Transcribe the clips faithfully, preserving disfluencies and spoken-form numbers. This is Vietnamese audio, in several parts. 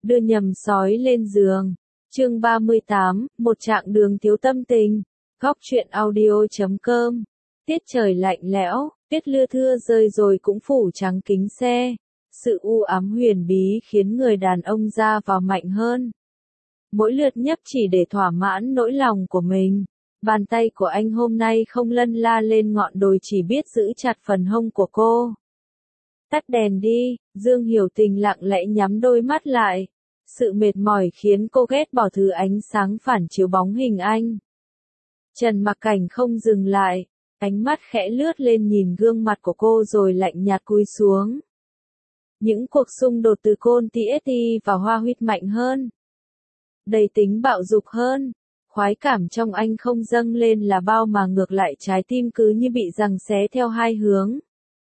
đưa nhầm sói lên giường. Chương ba mươi tám, một chặng đường thiếu tâm tình. Góc truyện audio chấm com. Tiết trời lạnh lẽo, tuyết lưa thưa rơi rồi cũng phủ trắng kính xe. Sự u ám huyền bí khiến người đàn ông ra vào mạnh hơn. Mỗi lượt nhấp chỉ để thỏa mãn nỗi lòng của mình. Bàn tay của anh hôm nay không lân la lên ngọn đồi, chỉ biết giữ chặt phần hông của cô. Tắt đèn đi, Dương Hiểu Tình lặng lẽ nhắm đôi mắt lại. Sự mệt mỏi khiến cô ghét bỏ thứ ánh sáng phản chiếu bóng hình anh. Trần Mặc Cảnh không dừng lại, ánh mắt khẽ lướt lên nhìn gương mặt của cô rồi lạnh nhạt cúi xuống. Những cuộc xung đột từ Côn tê ét tê và Hoa Huyết mạnh hơn. Đầy tính bạo dục hơn. Khoái cảm trong anh không dâng lên là bao mà ngược lại trái tim cứ như bị giằng xé theo hai hướng.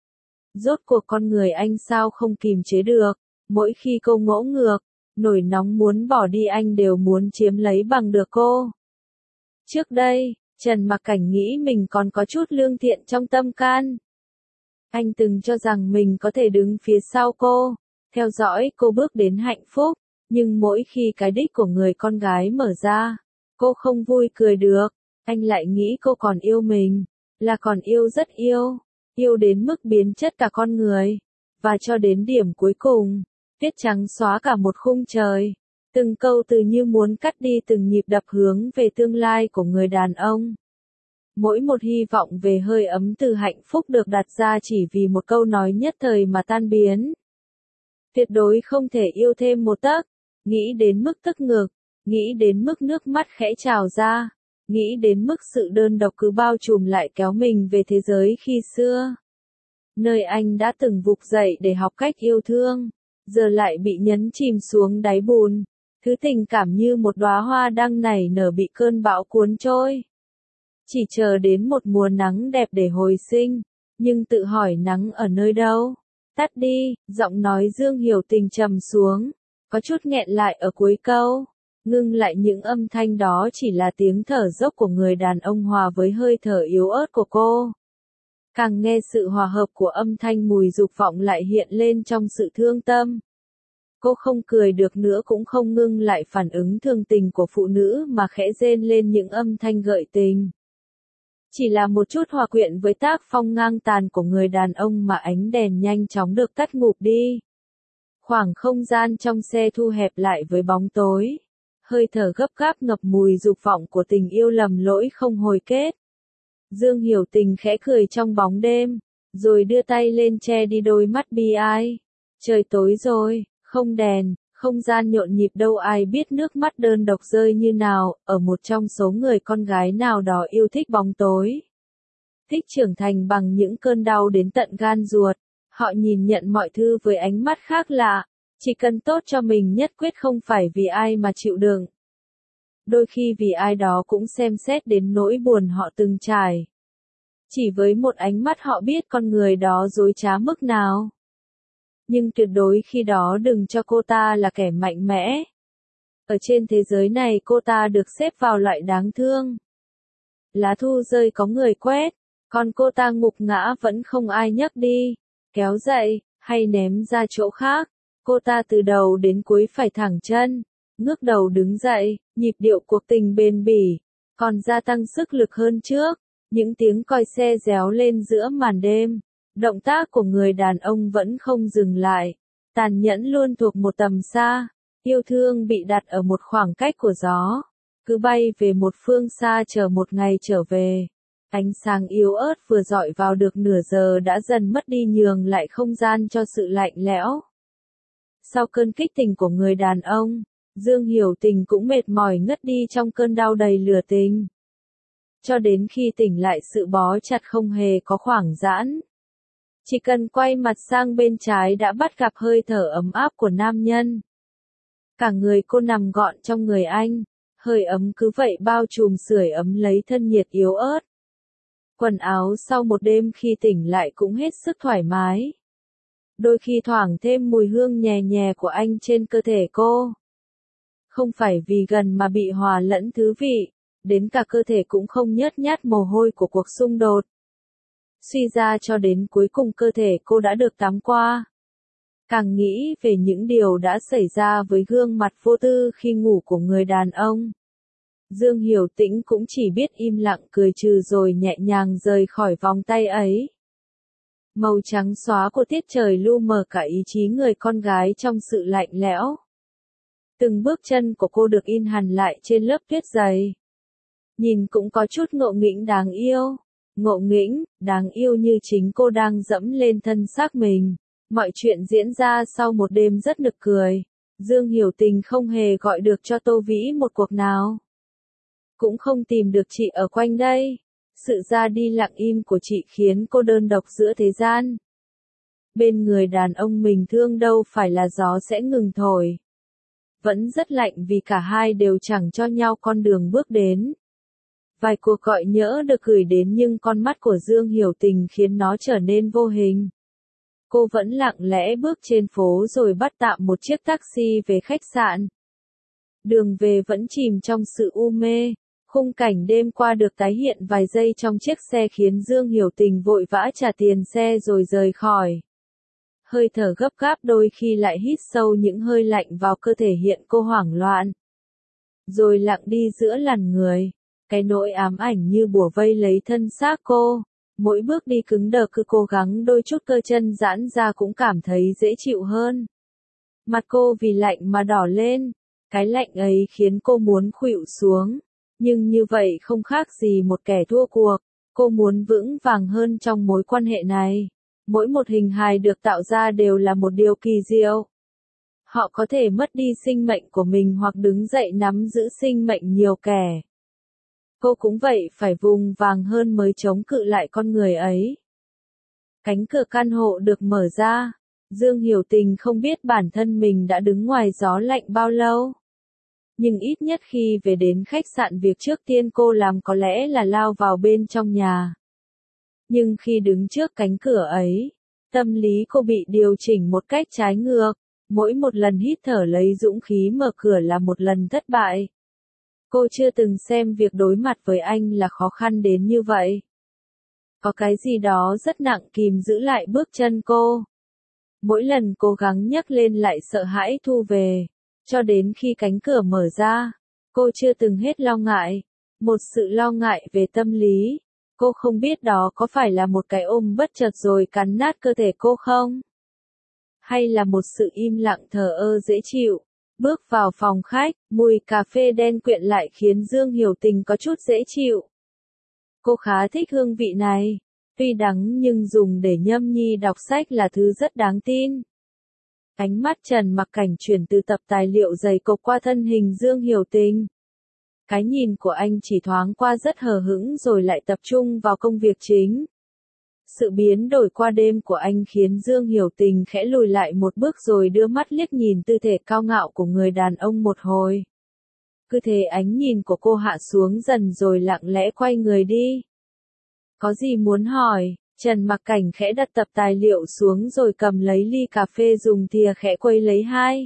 Rốt cuộc con người anh sao không kìm chế được, mỗi khi cô ngỗ ngược, nổi nóng muốn bỏ đi anh đều muốn chiếm lấy bằng được cô. Trước đây, Trần Mặc Cảnh nghĩ mình còn có chút lương thiện trong tâm can. Anh từng cho rằng mình có thể đứng phía sau cô, theo dõi cô bước đến hạnh phúc, nhưng mỗi khi cái đích của người con gái mở ra, cô không vui cười được, anh lại nghĩ cô còn yêu mình, là còn yêu rất yêu, yêu đến mức biến chất cả con người, và cho đến điểm cuối cùng, tuyết trắng xóa cả một khung trời, từng câu từ như muốn cắt đi từng nhịp đập hướng về tương lai của người đàn ông. Mỗi một hy vọng về hơi ấm từ hạnh phúc được đặt ra chỉ vì một câu nói nhất thời mà tan biến. Tuyệt đối không thể yêu thêm một tấc, nghĩ đến mức tức ngực, nghĩ đến mức nước mắt khẽ trào ra, nghĩ đến mức sự đơn độc cứ bao trùm lại kéo mình về thế giới khi xưa. Nơi anh đã từng vực dậy để học cách yêu thương, giờ lại bị nhấn chìm xuống đáy bùn, thứ tình cảm như một đóa hoa đang nảy nở bị cơn bão cuốn trôi. Chỉ chờ đến một mùa nắng đẹp để hồi sinh, nhưng tự hỏi nắng ở nơi đâu? Tắt đi, giọng nói Dương Hiểu Tình trầm xuống, có chút nghẹn lại ở cuối câu. Ngưng lại những âm thanh đó chỉ là tiếng thở dốc của người đàn ông hòa với hơi thở yếu ớt của cô. Càng nghe sự hòa hợp của âm thanh mùi dục vọng lại hiện lên trong sự thương tâm. Cô không cười được nữa cũng không ngưng lại phản ứng thường tình của phụ nữ mà khẽ rên lên những âm thanh gợi tình. Chỉ là một chút hòa quyện với tác phong ngang tàn của người đàn ông mà ánh đèn nhanh chóng được tắt ngụp đi. Khoảng không gian trong xe thu hẹp lại với bóng tối. Hơi thở gấp gáp ngập mùi dục vọng của tình yêu lầm lỗi không hồi kết. Dương Hiểu Tình khẽ cười trong bóng đêm, rồi đưa tay lên che đi đôi mắt bi ai. Trời tối rồi, không đèn, không gian nhộn nhịp đâu ai biết nước mắt đơn độc rơi như nào, ở một trong số người con gái nào đó yêu thích bóng tối. Thích trưởng thành bằng những cơn đau đến tận gan ruột, họ nhìn nhận mọi thứ với ánh mắt khác lạ. Chỉ cần tốt cho mình nhất quyết không phải vì ai mà chịu đựng. Đôi khi vì ai đó cũng xem xét đến nỗi buồn họ từng trải. Chỉ với một ánh mắt họ biết con người đó dối trá mức nào. Nhưng tuyệt đối khi đó đừng cho cô ta là kẻ mạnh mẽ. Ở trên thế giới này cô ta được xếp vào loại đáng thương. Lá thu rơi có người quét, còn cô ta ngục ngã vẫn không ai nhấc đi, kéo dậy, hay ném ra chỗ khác. Cô ta từ đầu đến cuối phải thẳng chân, ngước đầu đứng dậy, nhịp điệu cuộc tình bền bỉ, còn gia tăng sức lực hơn trước. Những tiếng còi xe réo lên giữa màn đêm, động tác của người đàn ông vẫn không dừng lại, tàn nhẫn luôn thuộc một tầm xa, yêu thương bị đặt ở một khoảng cách của gió, cứ bay về một phương xa chờ một ngày trở về. Ánh sáng yếu ớt vừa dọi vào được nửa giờ đã dần mất đi nhường lại không gian cho sự lạnh lẽo. Sau cơn kích tình của người đàn ông, Dương Hiểu Tình cũng mệt mỏi ngất đi trong cơn đau đầy lửa tình. Cho đến khi tỉnh lại sự bó chặt không hề có khoảng giãn. Chỉ cần quay mặt sang bên trái đã bắt gặp hơi thở ấm áp của nam nhân. Cả người cô nằm gọn trong người anh, hơi ấm cứ vậy bao trùm sưởi ấm lấy thân nhiệt yếu ớt. Quần áo sau một đêm khi tỉnh lại cũng hết sức thoải mái. Đôi khi thoảng thêm mùi hương nhẹ nhẹ của anh trên cơ thể cô. Không phải vì gần mà bị hòa lẫn thứ vị, đến cả cơ thể cũng không nhớt nhát mồ hôi của cuộc xung đột. Suy ra cho đến cuối cùng cơ thể cô đã được tắm qua. Càng nghĩ về những điều đã xảy ra với gương mặt vô tư khi ngủ của người đàn ông. Dương Hiểu Tĩnh cũng chỉ biết im lặng cười trừ rồi nhẹ nhàng rời khỏi vòng tay ấy. Màu trắng xóa của tiết trời lu mờ cả ý chí người con gái trong sự lạnh lẽo. Từng bước chân của cô được in hằn lại trên lớp tuyết dày. Nhìn cũng có chút ngộ nghĩnh đáng yêu. Ngộ nghĩnh, đáng yêu như chính cô đang dẫm lên thân xác mình. Mọi chuyện diễn ra sau một đêm rất nực cười. Dương Hiểu Tình không hề gọi được cho Tô Vĩ một cuộc nào. Cũng không tìm được chị ở quanh đây. Sự ra đi lặng im của chị khiến cô đơn độc giữa thế gian. Bên người đàn ông mình thương đâu phải là gió sẽ ngừng thổi. Vẫn rất lạnh vì cả hai đều chẳng cho nhau con đường bước đến. Vài cuộc gọi nhỡ được gửi đến nhưng con mắt của Dương Hiểu Tình khiến nó trở nên vô hình. Cô vẫn lặng lẽ bước trên phố rồi bắt tạm một chiếc taxi về khách sạn. Đường về vẫn chìm trong sự u mê. Khung cảnh đêm qua được tái hiện vài giây trong chiếc xe khiến Dương Hiểu Tình vội vã trả tiền xe rồi rời khỏi. Hơi thở gấp gáp đôi khi lại hít sâu những hơi lạnh vào cơ thể hiện cô hoảng loạn. Rồi lặng đi giữa làn người. Cái nỗi ám ảnh như bủa vây lấy thân xác cô. Mỗi bước đi cứng đờ cứ cố gắng đôi chút cơ chân giãn ra cũng cảm thấy dễ chịu hơn. Mặt cô vì lạnh mà đỏ lên. Cái lạnh ấy khiến cô muốn khuỵu xuống. Nhưng như vậy không khác gì một kẻ thua cuộc. Cô muốn vững vàng hơn trong mối quan hệ này. Mỗi một hình hài được tạo ra đều là một điều kỳ diệu. Họ có thể mất đi sinh mệnh của mình hoặc đứng dậy nắm giữ sinh mệnh nhiều kẻ. Cô cũng vậy phải vùng vàng hơn mới chống cự lại con người ấy. Cánh cửa căn hộ được mở ra. Dương Hiểu Tình không biết bản thân mình đã đứng ngoài gió lạnh bao lâu. Nhưng ít nhất khi về đến khách sạn việc trước tiên cô làm có lẽ là lao vào bên trong nhà. Nhưng khi đứng trước cánh cửa ấy, tâm lý cô bị điều chỉnh một cách trái ngược. Mỗi một lần hít thở lấy dũng khí mở cửa là một lần thất bại. Cô chưa từng xem việc đối mặt với anh là khó khăn đến như vậy. Có cái gì đó rất nặng kìm giữ lại bước chân cô. Mỗi lần cố gắng nhấc lên lại sợ hãi thu về. Cho đến khi cánh cửa mở ra, cô chưa từng hết lo ngại. Một sự lo ngại về tâm lý. Cô không biết đó có phải là một cái ôm bất chợt rồi cắn nát cơ thể cô không? Hay là một sự im lặng thờ ơ dễ chịu? Bước vào phòng khách, mùi cà phê đen quyện lại khiến Dương Hiểu Tình có chút dễ chịu. Cô khá thích hương vị này. Tuy đắng nhưng dùng để nhâm nhi đọc sách là thứ rất đáng tin. Ánh mắt Trần Mặc Cảnh chuyển từ tập tài liệu dày cộp qua thân hình Dương Hiểu Tình. Cái nhìn của anh chỉ thoáng qua rất hờ hững rồi lại tập trung vào công việc chính. Sự biến đổi qua đêm của anh khiến Dương Hiểu Tình khẽ lùi lại một bước rồi đưa mắt liếc nhìn tư thể cao ngạo của người đàn ông một hồi. Cứ thế ánh nhìn của cô hạ xuống dần rồi lặng lẽ quay người đi. Có gì muốn hỏi? Trần Mặc Cảnh khẽ đặt tập tài liệu xuống rồi cầm lấy ly cà phê dùng thìa khẽ quấy lấy hai.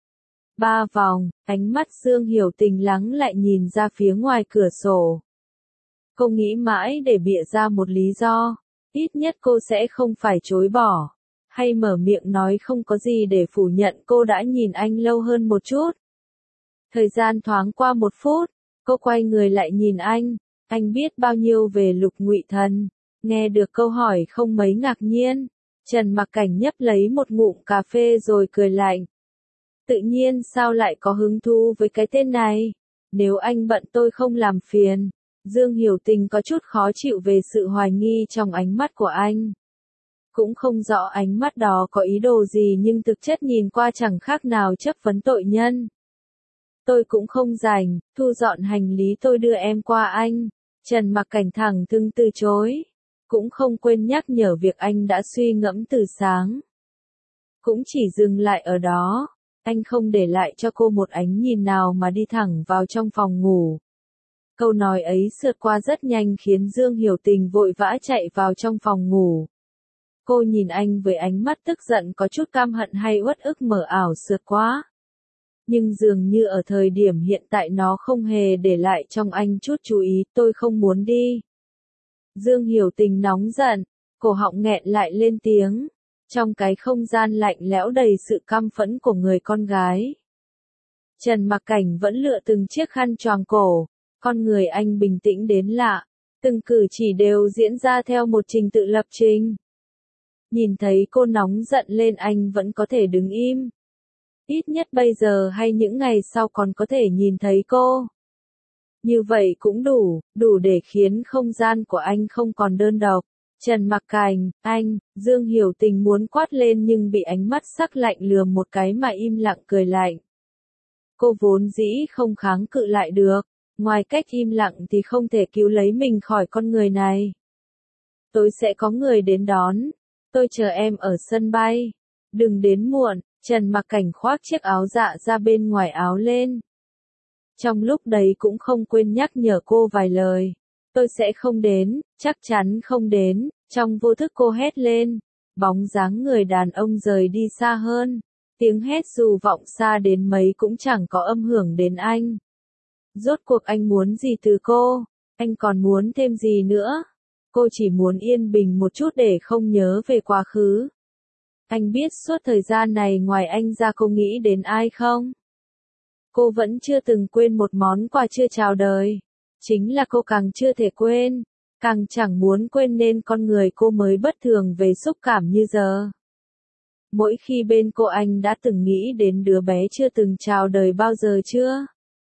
Ba vòng, ánh mắt Dương Hiểu Tình lắng lại nhìn ra phía ngoài cửa sổ. Cô nghĩ mãi để bịa ra một lý do. Ít nhất cô sẽ không phải chối bỏ. Hay mở miệng nói không có gì để phủ nhận cô đã nhìn anh lâu hơn một chút. Thời gian thoáng qua một phút. Cô quay người lại nhìn anh. Anh biết bao nhiêu về Lục Ngụy Thần. Nghe được câu hỏi không mấy ngạc nhiên. Trần Mặc Cảnh nhấp lấy một ngụm cà phê rồi cười lạnh. Tự nhiên sao lại có hứng thú với cái tên này? Nếu anh bận tôi không làm phiền. Dương Hiểu Tình có chút khó chịu về sự hoài nghi trong ánh mắt của anh. Cũng không rõ ánh mắt đó có ý đồ gì nhưng thực chất nhìn qua chẳng khác nào chất vấn tội nhân. Tôi cũng không rảnh, thu dọn hành lý tôi đưa em qua anh. Trần Mặc Cảnh thẳng thừng từ chối. Cũng không quên nhắc nhở việc anh đã suy ngẫm từ sáng. Cũng chỉ dừng lại ở đó. Anh không để lại cho cô một ánh nhìn nào mà đi thẳng vào trong phòng ngủ. Câu nói ấy sượt qua rất nhanh khiến Dương Hiểu Tình vội vã chạy vào trong phòng ngủ. Cô nhìn anh với ánh mắt tức giận có chút cam hận hay uất ức mờ ảo sượt qua. Nhưng dường như ở thời điểm hiện tại nó không hề để lại trong anh chút chú ý, tôi không muốn đi. Dương Hiểu Tình nóng giận, cổ họng nghẹn lại lên tiếng. Trong cái không gian lạnh lẽo đầy sự căm phẫn của người con gái, Trần Mặc Cảnh vẫn lựa từng chiếc khăn choàng cổ, con người anh bình tĩnh đến lạ, từng cử chỉ đều diễn ra theo một trình tự lập trình. Nhìn thấy cô nóng giận lên anh vẫn có thể đứng im. Ít nhất bây giờ hay những ngày sau còn có thể nhìn thấy cô. Như vậy cũng đủ, đủ để khiến không gian của anh không còn đơn độc. Trần Mặc Cảnh, anh, Dương Hiểu Tình muốn quát lên nhưng bị ánh mắt sắc lạnh lườm một cái mà im lặng cười lạnh. Cô vốn dĩ không kháng cự lại được, ngoài cách im lặng thì không thể cứu lấy mình khỏi con người này. Tôi sẽ có người đến đón, tôi chờ em ở sân bay. Đừng đến muộn, Trần Mặc Cảnh khoác chiếc áo dạ ra bên ngoài áo lên. Trong lúc đấy cũng không quên nhắc nhở cô vài lời. Tôi sẽ không đến, chắc chắn không đến, trong vô thức cô hét lên. Bóng dáng người đàn ông rời đi xa hơn. Tiếng hét dù vọng xa đến mấy cũng chẳng có âm hưởng đến anh. Rốt cuộc anh muốn gì từ cô? Anh còn muốn thêm gì nữa? Cô chỉ muốn yên bình một chút để không nhớ về quá khứ. Anh biết suốt thời gian này ngoài anh ra cô nghĩ đến ai không? Cô vẫn chưa từng quên một món quà chưa chào đời. Chính là cô càng chưa thể quên, càng chẳng muốn quên nên con người cô mới bất thường về xúc cảm như giờ. Mỗi khi bên cô anh đã từng nghĩ đến đứa bé chưa từng chào đời bao giờ chưa?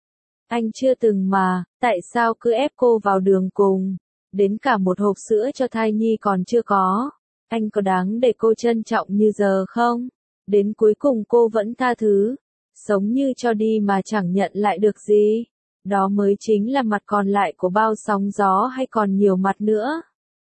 Anh chưa từng mà, tại sao cứ ép cô vào đường cùng? Đến cả một hộp sữa cho thai nhi còn chưa có. Anh có đáng để cô trân trọng như giờ không? Đến cuối cùng cô vẫn tha thứ. Sống như cho đi mà chẳng nhận lại được gì. Đó mới chính là mặt còn lại của bao sóng gió hay còn nhiều mặt nữa.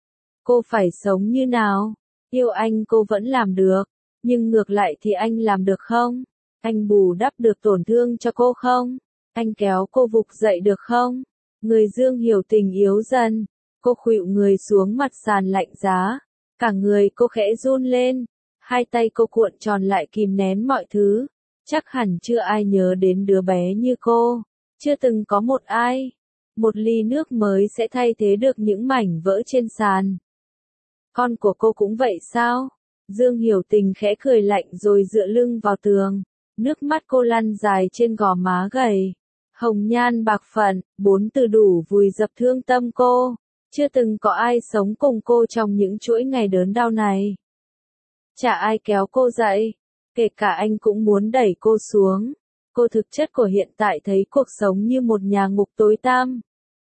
Cô phải sống như nào? Yêu anh cô vẫn làm được. Nhưng ngược lại thì anh làm được không? Anh bù đắp được tổn thương cho cô không? Anh kéo cô vực dậy được không? Người Dương Hiểu Tình yếu dần. Cô khuỵu người xuống mặt sàn lạnh giá. Cả người cô khẽ run lên. Hai tay cô cuộn tròn lại kìm nén mọi thứ. Chắc hẳn chưa ai nhớ đến đứa bé như cô. Chưa từng có một ai. Một ly nước mới sẽ thay thế được những mảnh vỡ trên sàn. Con của cô cũng vậy sao? Dương Hiểu Tình khẽ cười lạnh rồi dựa lưng vào tường. Nước mắt cô lăn dài trên gò má gầy. Hồng nhan bạc phận, bốn từ đủ vùi dập thương tâm cô. Chưa từng có ai sống cùng cô trong những chuỗi ngày đớn đau này. Chả ai kéo cô dậy. Kể cả anh cũng muốn đẩy cô xuống. Cô thực chất của hiện tại thấy cuộc sống như một nhà ngục tối tăm.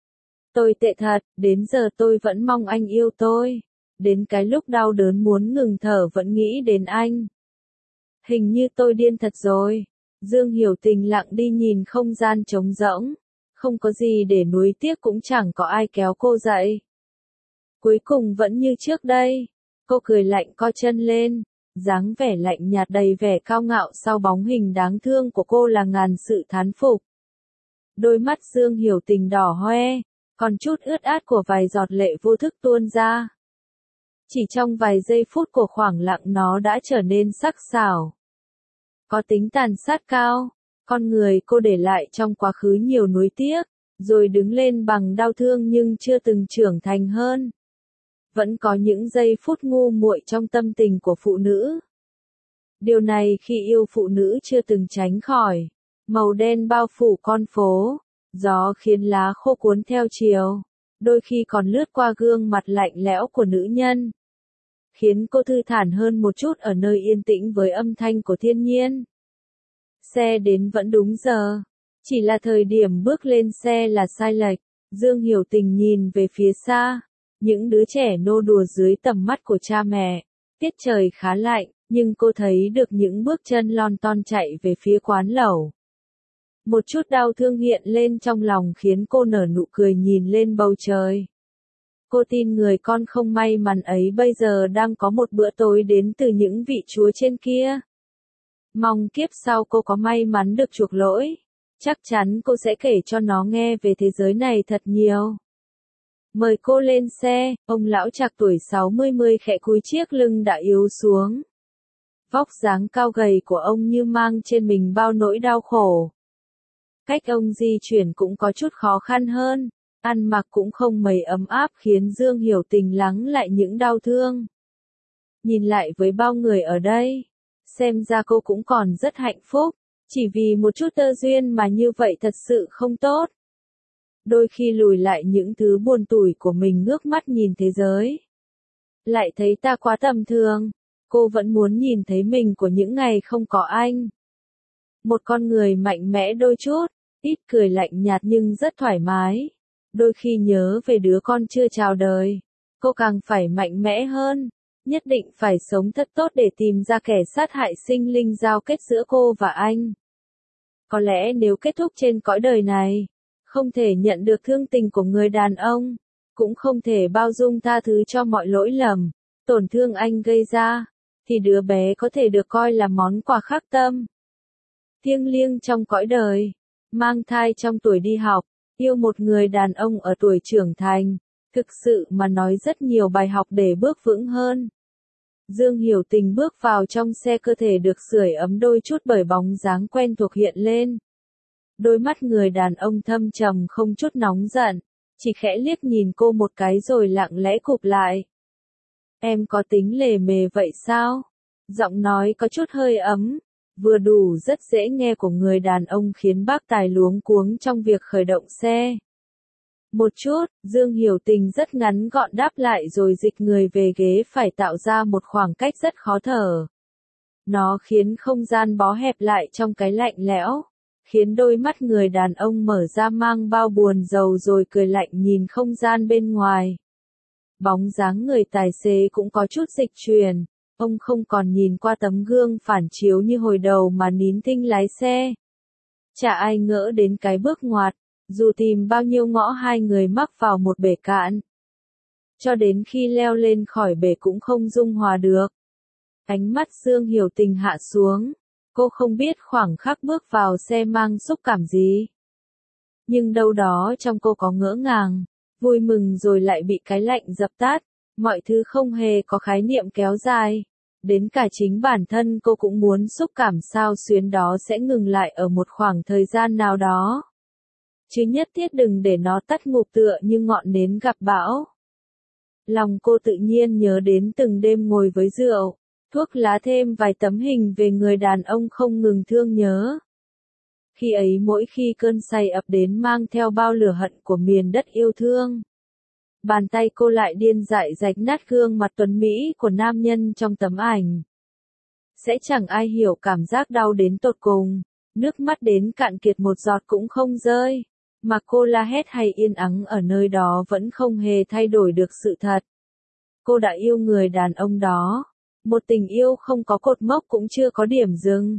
Tôi tệ thật, đến giờ tôi vẫn mong anh yêu tôi. Đến cái lúc đau đớn muốn ngừng thở vẫn nghĩ đến anh. Hình như tôi điên thật rồi. Dương Hiểu Tình lặng đi nhìn không gian trống rỗng. Không có gì để nuối tiếc cũng chẳng có ai kéo cô dậy. Cuối cùng vẫn như trước đây. Cô cười lạnh co chân lên. Dáng vẻ lạnh nhạt đầy vẻ cao ngạo sau bóng hình đáng thương của cô là ngàn sự thán phục. Đôi mắt Dương Hiểu Tình đỏ hoe, còn chút ướt át của vài giọt lệ vô thức tuôn ra. Chỉ trong vài giây phút của khoảng lặng nó đã trở nên sắc sảo. Có tính tàn sát cao, con người cô để lại trong quá khứ nhiều nuối tiếc, rồi đứng lên bằng đau thương nhưng chưa từng trưởng thành hơn. Vẫn có những giây phút ngu muội trong tâm tình của phụ nữ. Điều này khi yêu phụ nữ chưa từng tránh khỏi. Màu đen bao phủ con phố, gió khiến lá khô cuốn theo chiều, đôi khi còn lướt qua gương mặt lạnh lẽo của nữ nhân. Khiến cô thư thản hơn một chút ở nơi yên tĩnh với âm thanh của thiên nhiên. Xe đến vẫn đúng giờ. Chỉ là thời điểm bước lên xe là sai lệch. Dương Hiểu Tình nhìn về phía xa. Những đứa trẻ nô đùa dưới tầm mắt của cha mẹ. Tiết trời khá lạnh, nhưng cô thấy được những bước chân lon ton chạy về phía quán lẩu. Một chút đau thương hiện lên trong lòng khiến cô nở nụ cười nhìn lên bầu trời. Cô tin người con không may mắn ấy bây giờ đang có một bữa tối đến từ những vị chúa trên kia. Mong kiếp sau cô có may mắn được chuộc lỗi. Chắc chắn cô sẽ kể cho nó nghe về thế giới này thật nhiều. Mời cô lên xe, ông lão trạc tuổi sáu mươi mươi khẽ cúi chiếc lưng đã yếu xuống. Vóc dáng cao gầy của ông như mang trên mình bao nỗi đau khổ. Cách ông di chuyển cũng có chút khó khăn hơn, ăn mặc cũng không mấy ấm áp khiến Dương Hiểu Tình lắng lại những đau thương. nhìn lại với bao người ở đây, xem ra cô cũng còn rất hạnh phúc, chỉ vì một chút tơ duyên mà như vậy thật sự không tốt. Đôi khi lùi lại những thứ buồn tủi của mình ngước mắt nhìn thế giới. Lại thấy ta quá tầm thường, cô vẫn muốn nhìn thấy mình của những ngày không có anh. Một con người mạnh mẽ đôi chút, ít cười lạnh nhạt nhưng rất thoải mái. Đôi khi nhớ về đứa con chưa chào đời, cô càng phải mạnh mẽ hơn, nhất định phải sống thật tốt để tìm ra kẻ sát hại sinh linh giao kết giữa cô và anh. Có lẽ nếu kết thúc trên cõi đời này, không thể nhận được thương tình của người đàn ông, cũng không thể bao dung tha thứ cho mọi lỗi lầm, tổn thương anh gây ra, thì đứa bé có thể được coi là món quà khắc tâm. Thiêng liêng trong cõi đời, mang thai trong tuổi đi học, yêu một người đàn ông ở tuổi trưởng thành, thực sự mà nói rất nhiều bài học để bước vững hơn. Dương Hiểu Tình bước vào trong xe, cơ thể được sưởi ấm đôi chút bởi bóng dáng quen thuộc hiện lên. Đôi mắt người đàn ông thâm trầm không chút nóng giận, chỉ khẽ liếc nhìn cô một cái rồi lặng lẽ cụp lại. Em có tính lề mề vậy sao? Giọng nói có chút hơi ấm, vừa đủ rất dễ nghe của người đàn ông khiến bác tài luống cuống trong việc khởi động xe. Một chút, Dương Hiểu Tình rất ngắn gọn đáp lại rồi dịch người về ghế phải tạo ra một khoảng cách rất khó thở. Nó khiến không gian bó hẹp lại trong cái lạnh lẽo, khiến đôi mắt người đàn ông mở ra mang bao buồn rầu rồi cười lạnh nhìn không gian bên ngoài. Bóng dáng người tài xế cũng có chút dịch chuyển, ông không còn nhìn qua tấm gương phản chiếu như hồi đầu mà nín thinh lái xe. Chả ai ngỡ đến cái bước ngoặt, dù tìm bao nhiêu ngõ hai người mắc vào một bể cạn. Cho đến khi leo lên khỏi bể cũng không dung hòa được. Ánh mắt Dương Hiểu Tình hạ xuống, cô không biết khoảng khắc bước vào xe mang xúc cảm gì. Nhưng đâu đó trong cô có ngỡ ngàng, vui mừng rồi lại bị cái lạnh dập tắt, mọi thứ không hề có khái niệm kéo dài. Đến cả chính bản thân cô cũng muốn xúc cảm sao xuyến đó sẽ ngừng lại ở một khoảng thời gian nào đó. Chứ nhất thiết đừng để nó tắt ngụp tựa như ngọn nến gặp bão. Lòng cô tự nhiên nhớ đến từng đêm ngồi với rượu, thuốc lá thêm vài tấm hình về người đàn ông không ngừng thương nhớ. Khi ấy mỗi khi cơn say ập đến mang theo bao lửa hận của miền đất yêu thương. Bàn tay cô lại điên dại rạch nát gương mặt tuấn mỹ của nam nhân trong tấm ảnh. Sẽ chẳng ai hiểu cảm giác đau đến tột cùng, nước mắt đến cạn kiệt một giọt cũng không rơi, mà cô la hét hay yên ắng ở nơi đó vẫn không hề thay đổi được sự thật. Cô đã yêu người đàn ông đó, một tình yêu không có cột mốc cũng chưa có điểm dừng.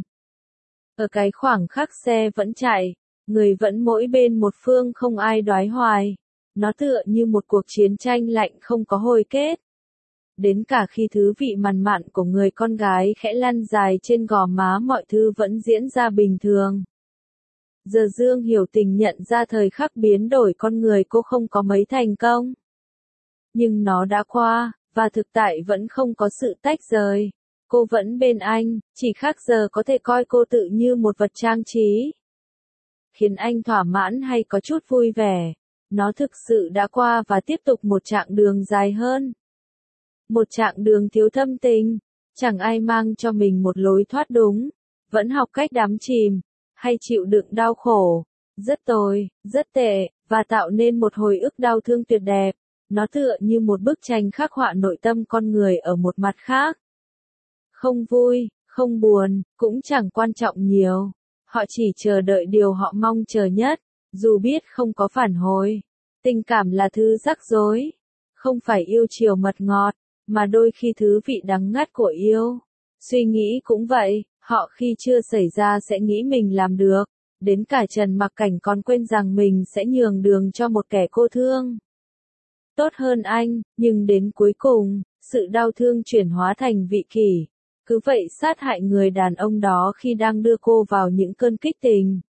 Ở cái khoảng khắc xe vẫn chạy, người vẫn mỗi bên một phương không ai đoái hoài. Nó tựa như một cuộc chiến tranh lạnh không có hồi kết. Đến cả khi thứ vị mặn mặn của người con gái khẽ lăn dài trên gò má mọi thứ vẫn diễn ra bình thường. Giờ Dương Hiểu Tình nhận ra thời khắc biến đổi con người cô không có mấy thành công. Nhưng nó đã qua, và thực tại vẫn không có sự tách rời. Cô vẫn bên anh, chỉ khác giờ có thể coi cô tự như một vật trang trí. Khiến anh thỏa mãn hay có chút vui vẻ. Nó thực sự đã qua và tiếp tục một chặng đường dài hơn. Một chặng đường thiếu thâm tình, chẳng ai mang cho mình một lối thoát đúng, vẫn học cách đắm chìm, hay chịu đựng đau khổ, rất tồi, rất tệ, và tạo nên một hồi ức đau thương tuyệt đẹp. Nó tựa như một bức tranh khắc họa nội tâm con người ở một mặt khác. Không vui, không buồn, cũng chẳng quan trọng nhiều. Họ chỉ chờ đợi điều họ mong chờ nhất, dù biết không có phản hồi. Tình cảm là thứ rắc rối, không phải yêu chiều mật ngọt, mà đôi khi thứ vị đắng ngắt của yêu. Suy nghĩ cũng vậy, họ khi chưa xảy ra sẽ nghĩ mình làm được, đến cả Trần Mặc Cảnh còn quên rằng mình sẽ nhường đường cho một kẻ cô thương. Tốt hơn anh, nhưng đến cuối cùng, sự đau thương chuyển hóa thành vị kỷ, cứ vậy sát hại người đàn ông đó khi đang đưa cô vào những cơn kích tình.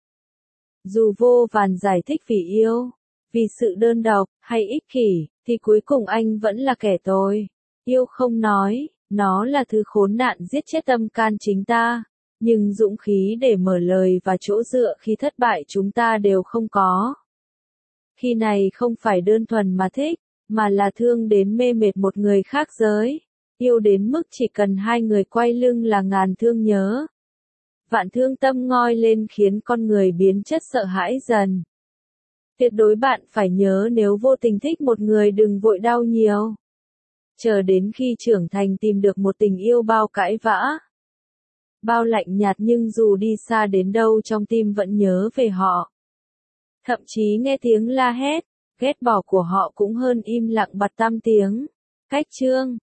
Dù vô vàn giải thích vì yêu, vì sự đơn độc, hay ích kỷ, thì cuối cùng anh vẫn là kẻ tồi. Yêu không nói, nó là thứ khốn nạn giết chết tâm can chính ta, nhưng dũng khí để mở lời và chỗ dựa khi thất bại chúng ta đều không có. Khi này không phải đơn thuần mà thích, mà là thương đến mê mệt một người khác giới. Yêu đến mức chỉ cần hai người quay lưng là ngàn thương nhớ. Vạn thương tâm ngoi lên khiến con người biến chất sợ hãi dần. Tuyệt đối bạn phải nhớ nếu vô tình thích một người đừng vội đau nhiều. Chờ đến khi trưởng thành tìm được một tình yêu bao cãi vã. Bao lạnh nhạt nhưng dù đi xa đến đâu trong tim vẫn nhớ về họ. Thậm chí nghe tiếng la hét, ghét bỏ của họ cũng hơn im lặng bặt tăm tiếng. Cách chương